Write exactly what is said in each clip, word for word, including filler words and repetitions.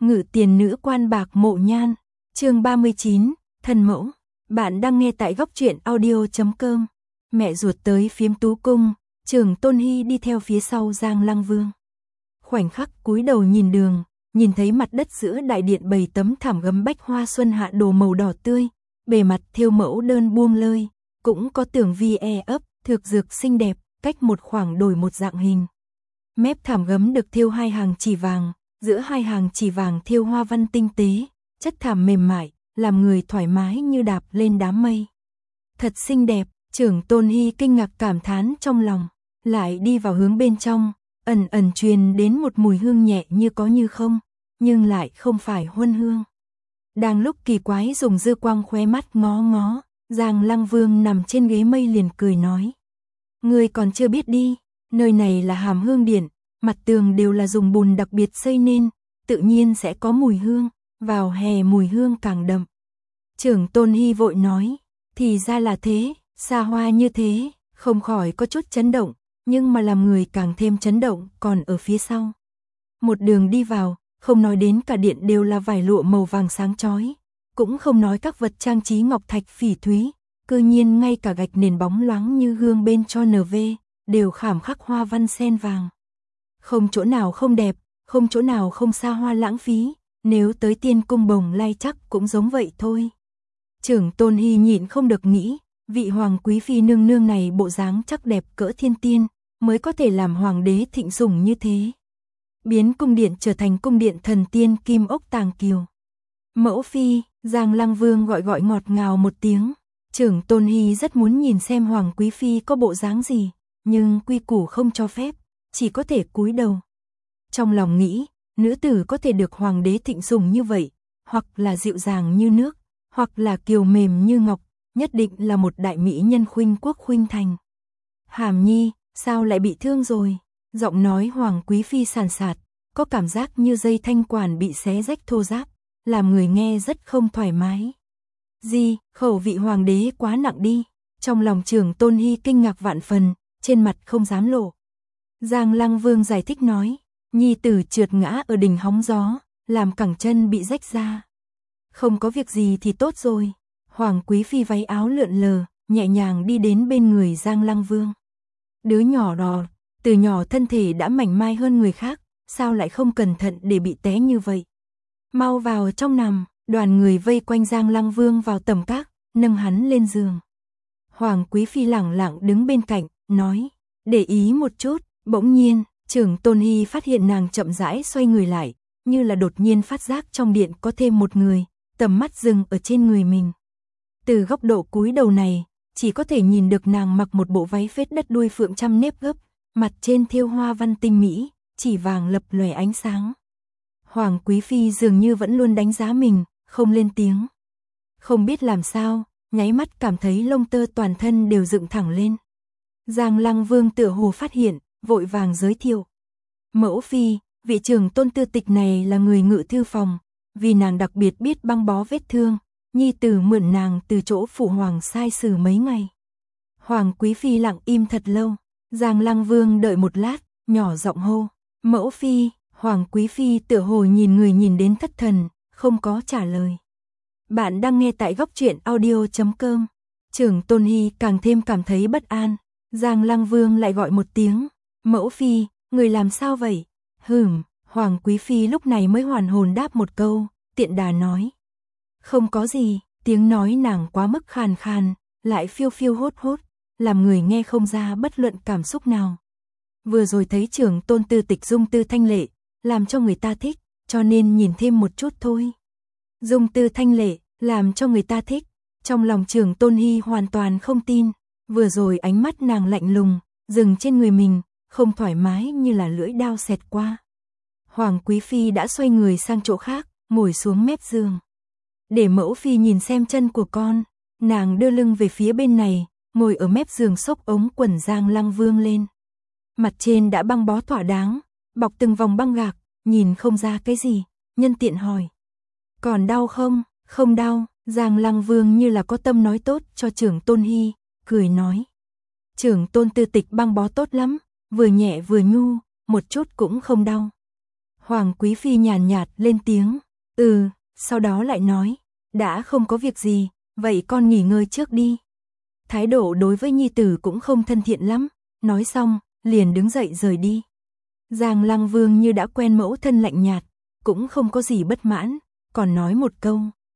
Ngự tiền nữ quan bạc mộ nhan, chương ba mươi chín, thân mẫu. Bạn đang nghe tại góc truyện audio chấm com. Mẹ ruột tới phiếm tú cung, Trưởng Tôn Hy đi theo phía sau Giang Lăng Vương. Khoảnh khắc cúi đầu nhìn đường, nhìn thấy mặt đất giữa đại điện bày tấm thảm gấm bách hoa xuân hạ đồ màu đỏ tươi, bề mặt thêu mẫu đơn buông lơi, cũng có tường vi e ấp, thực dược xinh đẹp, cách một khoảng đổi một dạng hình. Mép thảm gấm được thêu hai hàng chỉ vàng, giữa hai hàng chỉ vàng thêu hoa văn tinh tế, chất thảm mềm mại, làm người thoải mái như đạp lên đám mây. Thật xinh đẹp, Trưởng Tôn Hy kinh ngạc cảm thán trong lòng, lại đi vào hướng bên trong, ẩn ẩn truyền đến một mùi hương nhẹ như có như không, nhưng lại không phải huân hương. Đang lúc kỳ quái dùng dư quang khóe mắt ngó ngó, Giang Lăng Vương nằm trên ghế mây liền cười nói: "Ngươi còn chưa biết đi, nơi này là Hàm Hương Điện, mặt tường đều là dùng bùn đặc biệt xây nên, tự nhiên sẽ có mùi hương, vào hè mùi hương càng đậm." Trưởng Tôn Hy vội nói: "Thì ra là thế, xa hoa như thế." Không khỏi có chút chấn động, nhưng mà làm người càng thêm chấn động còn ở phía sau. Một đường đi vào, không nói đến cả điện đều là vải lụa màu vàng sáng chói, cũng không nói các vật trang trí ngọc thạch phỉ thúy, cư nhiên ngay cả gạch nền bóng loáng như gương bên cho en vê, đều khảm khắc hoa văn sen vàng. Không chỗ nào không đẹp, không chỗ nào không xa hoa lãng phí, nếu tới Tiên Cung Bồng Lai chắc cũng giống vậy thôi. Trưởng Tôn Hy nhịn không được nghĩ, vị hoàng quý phi nương nương này bộ dáng chắc đẹp cỡ thiên tiên, mới có thể làm hoàng đế thịnh sủng như thế. Biến cung điện trở thành cung điện thần tiên kim ốc tàng kiều. "Mẫu phi", Giang Lăng Vương gọi gọi ngọt ngào một tiếng. Trưởng Tôn Hy rất muốn nhìn xem hoàng quý phi có bộ dáng gì, nhưng quy củ không cho phép, chỉ có thể cúi đầu. Trong lòng nghĩ, nữ tử có thể được hoàng đế thịnh sủng như vậy, hoặc là dịu dàng như nước, hoặc là kiều mềm như ngọc, nhất định là một đại mỹ nhân khuynh quốc khuynh thành. "Hàm Nhi, sao lại bị thương rồi?" Giọng nói hoàng quý phi sàn sạt, có cảm giác như dây thanh quản bị xé rách thô ráp, làm người nghe rất không thoải mái. "Gì, khẩu vị hoàng đế quá nặng đi." Trong lòng Trưởng Tôn Hy kinh ngạc vạn phần, trên mặt không dám lộ. Giang Lăng Vương giải thích nói: "Nhi tử trượt ngã ở đỉnh hóng gió, làm cẳng chân bị rách ra. Không có việc gì thì tốt rồi." Hoàng quý phi váy áo lượn lờ, nhẹ nhàng đi đến bên người Giang Lăng Vương. Đứa nhỏ đó, từ nhỏ thân thể đã mảnh mai hơn người khác, sao lại không cẩn thận để bị té như vậy? "Mau vào trong nằm." Đoàn người vây quanh Giang Lăng Vương vào tầm các, nâng hắn lên giường. Hoàng quý phi lẳng lặng đứng bên cạnh, nói: "Để ý một chút." Bỗng nhiên, Trưởng Tôn Hy phát hiện nàng chậm rãi xoay người lại, như là đột nhiên phát giác trong điện có thêm một người, tầm mắt dừng ở trên người mình. Từ góc độ cúi đầu này, chỉ có thể nhìn được nàng mặc một bộ váy phết đất đuôi phượng trăm nếp gấp, mặt trên thêu hoa văn tinh mỹ, chỉ vàng lập lòe ánh sáng. Hoàng quý phi dường như vẫn luôn đánh giá mình, không lên tiếng. Không biết làm sao, nháy mắt cảm thấy lông tơ toàn thân đều dựng thẳng lên. Giang Lăng Vương tựa hồ phát hiện, vội vàng giới thiệu: "Mẫu phi, vị trưởng tôn tư tịch này là người ngự thư phòng, vì nàng đặc biệt biết băng bó vết thương, nhi tử mượn nàng từ chỗ phụ hoàng sai sử mấy ngày." Hoàng quý phi lặng im thật lâu, Giang Lăng Vương đợi một lát, nhỏ giọng hô: "Mẫu phi." Hoàng quý phi tựa hồ nhìn người nhìn đến thất thần, không có trả lời. Bạn đang nghe tại góc truyện audio chấm com. Trưởng Tôn Hy càng thêm cảm thấy bất an. Giang Lăng Vương lại gọi một tiếng: "Mẫu phi, người làm sao vậy?" "Hửm." Hoàng quý phi lúc này mới hoàn hồn đáp một câu, tiện đà nói: "Không có gì." Tiếng nói nàng quá mức khàn khàn, lại phiêu phiêu hốt hốt, làm người nghe không ra bất luận cảm xúc nào. Vừa rồi thấy Trưởng Tôn tư tịch dung tư thanh lệ, làm cho người ta thích, cho nên nhìn thêm một chút thôi. Dung tư thanh lệ, làm cho người ta thích. Trong lòng Trưởng Tôn Hy hoàn toàn không tin. Vừa rồi ánh mắt nàng lạnh lùng, dừng trên người mình, không thoải mái như là lưỡi dao xẹt qua. Hoàng quý phi đã xoay người sang chỗ khác, ngồi xuống mép giường. "Để mẫu phi nhìn xem chân của con." Nàng đưa lưng về phía bên này, ngồi ở mép giường xốc ống quần Giang Lăng Vương lên. Mặt trên đã băng bó thỏa đáng, bọc từng vòng băng gạc, nhìn không ra cái gì, nhân tiện hỏi: "Còn đau không?" "Không đau." Giang Lăng Vương như là có tâm nói tốt cho Trưởng Tôn Hy, cười nói: "Trưởng Tôn tư tịch băng bó tốt lắm, vừa nhẹ vừa nhu, một chút cũng không đau." Hoàng Quý Phi nhàn nhạt lên tiếng, ừ, sau đó lại nói, đã không có việc gì, vậy con nghỉ ngơi trước đi. Thái độ đối với nhi tử cũng không thân thiện lắm, nói xong, liền đứng dậy rời đi. Giang Lăng Vương như đã quen mẫu thân lạnh nhạt, cũng không có gì bất mãn, còn nói một câu.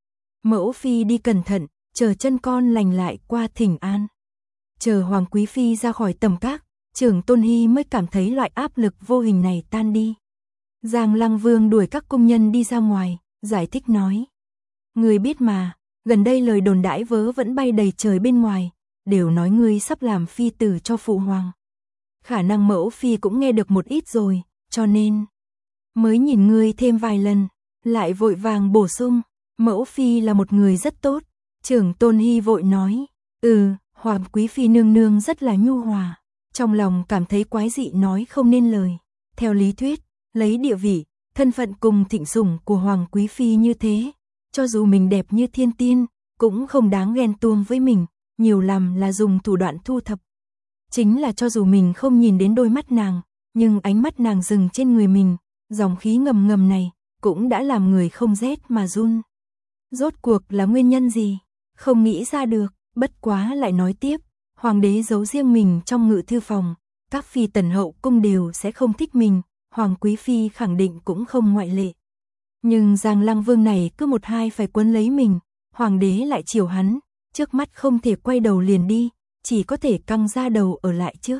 Mẫu Phi đi cẩn thận, chờ chân con lành lại qua thỉnh an. Chờ Hoàng Quý Phi ra khỏi tầm các, Trưởng Tôn Hy mới cảm thấy loại áp lực vô hình này tan đi. Giang Lăng Vương đuổi các công nhân đi ra ngoài, giải thích nói. Người biết mà, gần đây lời đồn đãi vớ vẫn bay đầy trời bên ngoài, đều nói ngươi sắp làm phi tử cho phụ hoàng. Khả năng mẫu phi cũng nghe được một ít rồi, cho nên mới nhìn ngươi thêm vài lần, lại vội vàng bổ sung, mẫu phi là một người rất tốt. Trưởng Tôn Hy vội nói, ừ, Hoàng Quý Phi nương nương rất là nhu hòa, trong lòng cảm thấy quái dị nói không nên lời. Theo lý thuyết, lấy địa vị, thân phận cùng thịnh sủng của Hoàng Quý Phi như thế, cho dù mình đẹp như thiên tiên, cũng không đáng ghen tuông với mình, nhiều lắm là dùng thủ đoạn thu thập. Chính là cho dù mình không nhìn đến đôi mắt nàng, nhưng ánh mắt nàng dừng trên người mình, dòng khí ngầm ngầm này, cũng đã làm người không rét mà run. Rốt cuộc là nguyên nhân gì? Không nghĩ ra được, bất quá lại nói tiếp, hoàng đế giấu riêng mình trong ngự thư phòng, các phi tần hậu cung đều sẽ không thích mình, Hoàng Quý Phi khẳng định cũng không ngoại lệ. Nhưng Giang Lăng Vương này cứ một hai phải quấn lấy mình, hoàng đế lại chiều hắn, trước mắt không thể quay đầu liền đi, chỉ có thể căng ra đầu ở lại trước.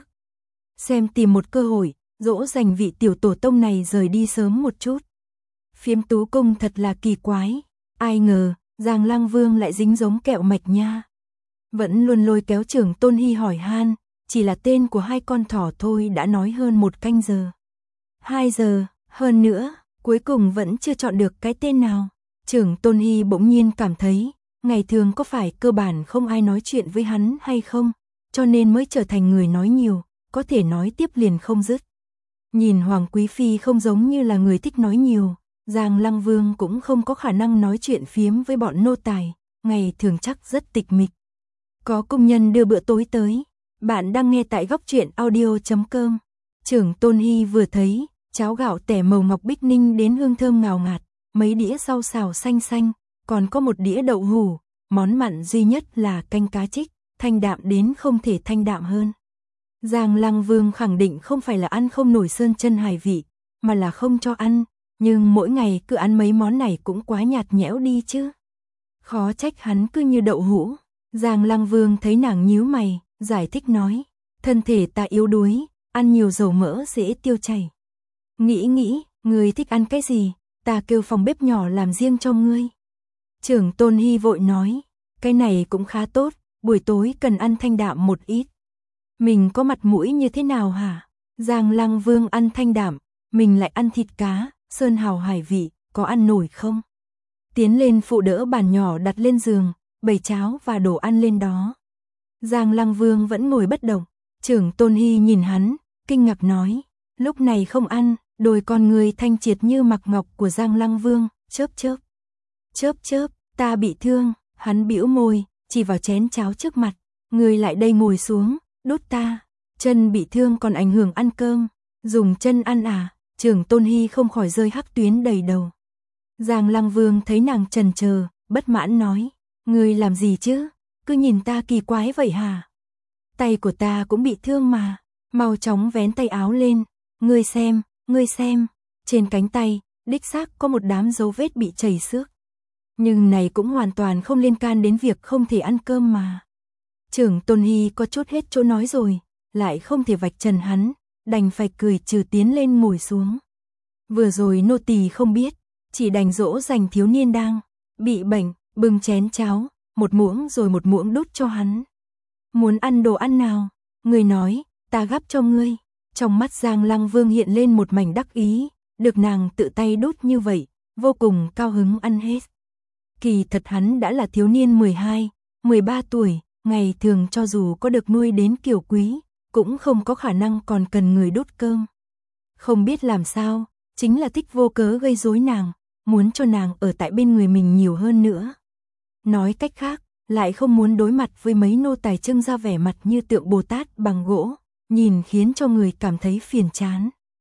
Xem tìm một cơ hội, dỗ dành vị tiểu tổ tông này rời đi sớm một chút. Phiếm Tú Cung thật là kỳ quái, ai ngờ, Giang Lăng Vương lại dính giống kẹo mạch nha. Vẫn luôn lôi kéo Trưởng Tôn Hy hỏi han, chỉ là tên của hai con thỏ thôi đã nói hơn một canh giờ. Hai giờ, hơn nữa, cuối cùng vẫn chưa chọn được cái tên nào. Trưởng Tôn Hy bỗng nhiên cảm thấy, ngày thường có phải cơ bản không ai nói chuyện với hắn hay không, cho nên mới trở thành người nói nhiều, có thể nói tiếp liền không dứt. Nhìn Hoàng Quý Phi không giống như là người thích nói nhiều, Giang Lăng Vương cũng không có khả năng nói chuyện phiếm với bọn nô tài, ngày thường chắc rất tịch mịch. Có công nhân đưa bữa tối tới, bạn đang nghe tại góc truyện audio chấm com. Trưởng Tôn Hy vừa thấy, cháo gạo tẻ màu ngọc bích ninh đến hương thơm ngào ngạt, mấy đĩa rau xào xanh xanh, còn có một đĩa đậu hủ, món mặn duy nhất là canh cá trích, thanh đạm đến không thể thanh đạm hơn. Giang Lăng Vương khẳng định không phải là ăn không nổi sơn chân hải vị, mà là không cho ăn, nhưng mỗi ngày cứ ăn mấy món này cũng quá nhạt nhẽo đi chứ. Khó trách hắn cứ như đậu hũ. Giang Lăng Vương thấy nàng nhíu mày, giải thích nói, thân thể ta yếu đuối, ăn nhiều dầu mỡ dễ tiêu chảy. Nghĩ nghĩ, ngươi thích ăn cái gì, ta kêu phòng bếp nhỏ làm riêng cho ngươi. Trưởng Tôn Hy vội nói, cái này cũng khá tốt, buổi tối cần ăn thanh đạm một ít. Mình có mặt mũi như thế nào hả? Giang Lăng Vương ăn thanh đạm, mình lại ăn thịt cá, sơn hào hải vị, có ăn nổi không? Tiến lên phụ đỡ bàn nhỏ đặt lên giường, bày cháo và đồ ăn lên đó. Giang Lăng Vương vẫn ngồi bất động, Trưởng Tôn Hy nhìn hắn, kinh ngạc nói, lúc này không ăn, đôi con người thanh triệt như mặc ngọc của Giang Lăng Vương, chớp chớp. Chớp chớp, ta bị thương, hắn bĩu môi, chỉ vào chén cháo trước mặt, người lại đây ngồi xuống, đút ta, chân bị thương còn ảnh hưởng ăn cơm, dùng chân ăn à, Trưởng Tôn Hy không khỏi rơi hắc tuyến đầy đầu. Giang Lăng Vương thấy nàng chần chờ, bất mãn nói, ngươi làm gì chứ, cứ nhìn ta kỳ quái vậy hả? Tay của ta cũng bị thương mà, mau chóng vén tay áo lên, ngươi xem, ngươi xem, trên cánh tay, đích xác có một đám dấu vết bị chảy xước. Nhưng này cũng hoàn toàn không liên can đến việc không thể ăn cơm mà. Trưởng Tôn Hy có chút hết chỗ nói rồi, lại không thể vạch trần hắn, đành phải cười trừ tiến lên ngồi xuống. Vừa rồi nô tỳ không biết, chỉ đành dỗ dành thiếu niên đang bị bệnh, bưng chén cháo, một muỗng rồi một muỗng đút cho hắn. Muốn ăn đồ ăn nào? Người nói, ta gắp cho ngươi. Trong mắt Giang Lăng Vương hiện lên một mảnh đắc ý, được nàng tự tay đút như vậy, vô cùng cao hứng ăn hết. Kỳ thật hắn đã là thiếu niên mười hai, mười ba tuổi, ngày thường cho dù có được nuôi đến kiều quý, cũng không có khả năng còn cần người đút cơm. Không biết làm sao, chính là thích vô cớ gây rối nàng, muốn cho nàng ở tại bên người mình nhiều hơn nữa. Nói cách khác, lại không muốn đối mặt với mấy nô tài trưng ra vẻ mặt như tượng Bồ Tát bằng gỗ, nhìn khiến cho người cảm thấy phiền chán.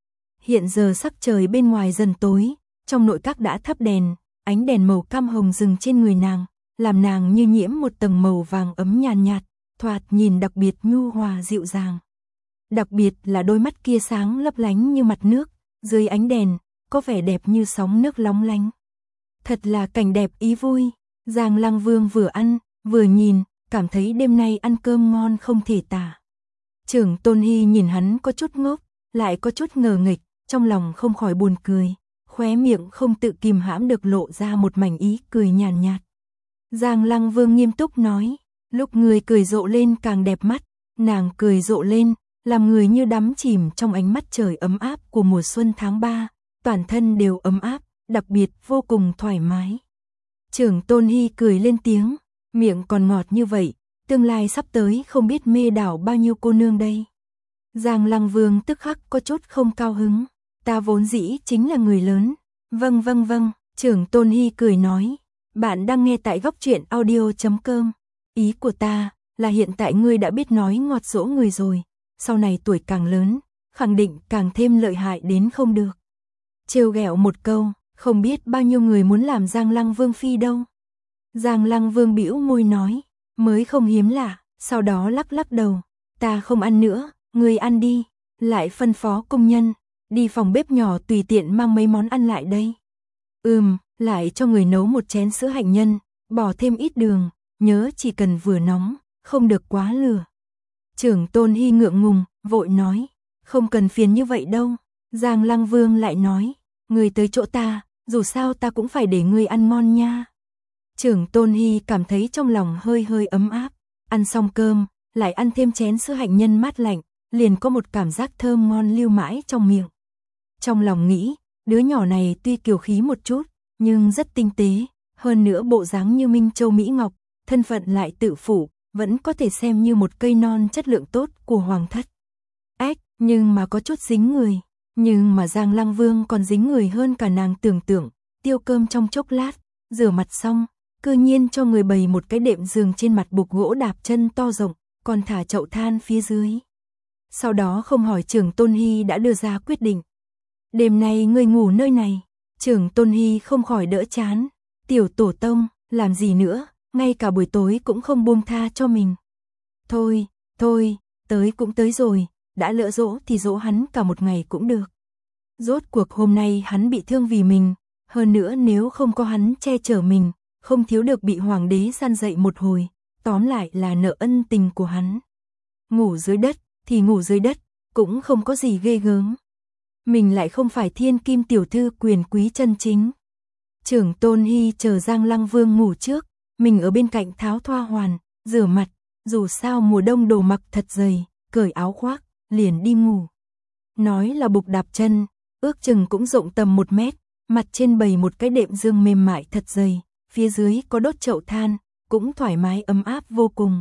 Hiện giờ sắc trời bên ngoài dần tối, trong nội các đã thắp đèn, ánh đèn màu cam hồng rừng trên người nàng, làm nàng như nhiễm một tầng màu vàng ấm nhàn nhạt, thoạt nhìn đặc biệt nhu hòa dịu dàng. Đặc biệt là đôi mắt kia sáng lấp lánh như mặt nước, dưới ánh đèn, có vẻ đẹp như sóng nước lóng lánh. Thật là cảnh đẹp ý vui. Giang Lăng Vương vừa ăn, vừa nhìn, cảm thấy đêm nay ăn cơm ngon không thể tả. Trưởng Tôn Hy nhìn hắn có chút ngốc, lại có chút ngờ nghịch, trong lòng không khỏi buồn cười, khóe miệng không tự kìm hãm được lộ ra một mảnh ý cười nhàn nhạt, nhạt. Giang Lăng Vương nghiêm túc nói, lúc người cười rộ lên càng đẹp mắt, nàng cười rộ lên, làm người như đắm chìm trong ánh mắt trời ấm áp của mùa xuân tháng ba, toàn thân đều ấm áp, đặc biệt vô cùng thoải mái. Trưởng Tôn Hy cười lên tiếng, miệng còn ngọt như vậy, tương lai sắp tới không biết mê đảo bao nhiêu cô nương đây. Giang Lăng Vương tức khắc có chút không cao hứng, ta vốn dĩ chính là người lớn. Vâng vâng vâng, trưởng Tôn Hy cười nói, bạn đang nghe tại góc truyện audio chấm com. Ý của ta là hiện tại ngươi đã biết nói ngọt dỗ người rồi, sau này tuổi càng lớn, khẳng định càng thêm lợi hại đến không được. Trêu ghẹo một câu, không biết bao nhiêu người muốn làm Giang Lăng Vương phi đâu. Giang Lăng Vương bĩu môi nói, mới không hiếm lạ, sau đó lắc lắc đầu, ta không ăn nữa, ngươi ăn đi, lại phân phó công nhân, đi phòng bếp nhỏ tùy tiện mang mấy món ăn lại đây. Ừm, lại cho người nấu một chén sữa hạnh nhân, bỏ thêm ít đường, nhớ chỉ cần vừa nóng, không được quá lửa. Trưởng Tôn Hy ngượng ngùng, vội nói, không cần phiền như vậy đâu. Giang Lăng Vương lại nói, ngươi tới chỗ ta, dù sao ta cũng phải để ngươi ăn ngon nha. Trưởng Tôn Hy cảm thấy trong lòng hơi hơi ấm áp, ăn xong cơm, lại ăn thêm chén sữa hạnh nhân mát lạnh, liền có một cảm giác thơm ngon lưu mãi trong miệng. Trong lòng nghĩ, đứa nhỏ này tuy kiều khí một chút, nhưng rất tinh tế, hơn nữa bộ dáng như Minh Châu Mỹ Ngọc, thân phận lại tự phủ, vẫn có thể xem như một cây non chất lượng tốt của hoàng thất. Ếch, nhưng mà có chút dính người, nhưng mà Giang Lăng Vương còn dính người hơn cả nàng tưởng tượng, tiêu cơm trong chốc lát, rửa mặt xong, cư nhiên cho người bày một cái đệm giường trên mặt bục gỗ đạp chân to rộng, còn thả chậu than phía dưới. Sau đó không hỏi trưởng Tôn Hy đã đưa ra quyết định. Đêm nay ngươi ngủ nơi này. Trưởng Tôn Hy không khỏi đỡ chán. Tiểu tổ tông, làm gì nữa, ngay cả buổi tối cũng không buông tha cho mình. Thôi, thôi, tới cũng tới rồi, đã lỡ dỗ thì dỗ hắn cả một ngày cũng được. Rốt cuộc hôm nay hắn bị thương vì mình, hơn nữa nếu không có hắn che chở mình, không thiếu được bị hoàng đế săn dậy một hồi, tóm lại là nợ ân tình của hắn. Ngủ dưới đất thì ngủ dưới đất, cũng không có gì ghê gớm. Mình lại không phải thiên kim tiểu thư quyền quý chân chính. Trưởng Tôn Hy chờ Giang Lăng Vương ngủ trước, mình ở bên cạnh tháo thoa hoàn, rửa mặt, dù sao mùa đông đồ mặc thật dày, cởi áo khoác, liền đi ngủ. Nói là bục đạp chân, ước chừng cũng rộng tầm một mét, mặt trên bày một cái đệm giường mềm mại thật dày, phía dưới có đốt chậu than, cũng thoải mái ấm áp vô cùng.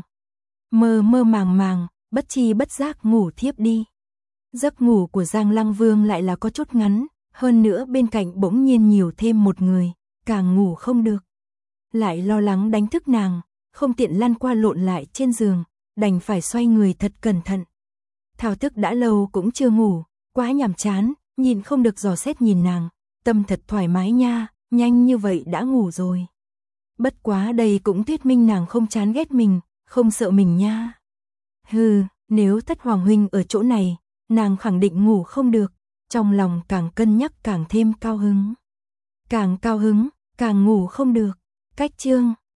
Mơ mơ màng màng, bất chi bất giác ngủ thiếp đi. Giấc ngủ của Giang Lăng Vương lại là có chút ngắn, hơn nữa bên cạnh bỗng nhiên nhiều thêm một người, càng ngủ không được. Lại lo lắng đánh thức nàng, không tiện lăn qua lộn lại trên giường, đành phải xoay người thật cẩn thận. Thao thức đã lâu cũng chưa ngủ, quá nhàm chán, nhìn không được dò xét nhìn nàng, tâm thật thoải mái nha, nhanh như vậy đã ngủ rồi. Bất quá đây cũng thuyết minh nàng không chán ghét mình, không sợ mình nha. Hừ, nếu Thất Hoàng huynh ở chỗ này, nàng khẳng định ngủ không được, trong lòng càng cân nhắc càng thêm cao hứng. Càng cao hứng, càng ngủ không được. Cách chương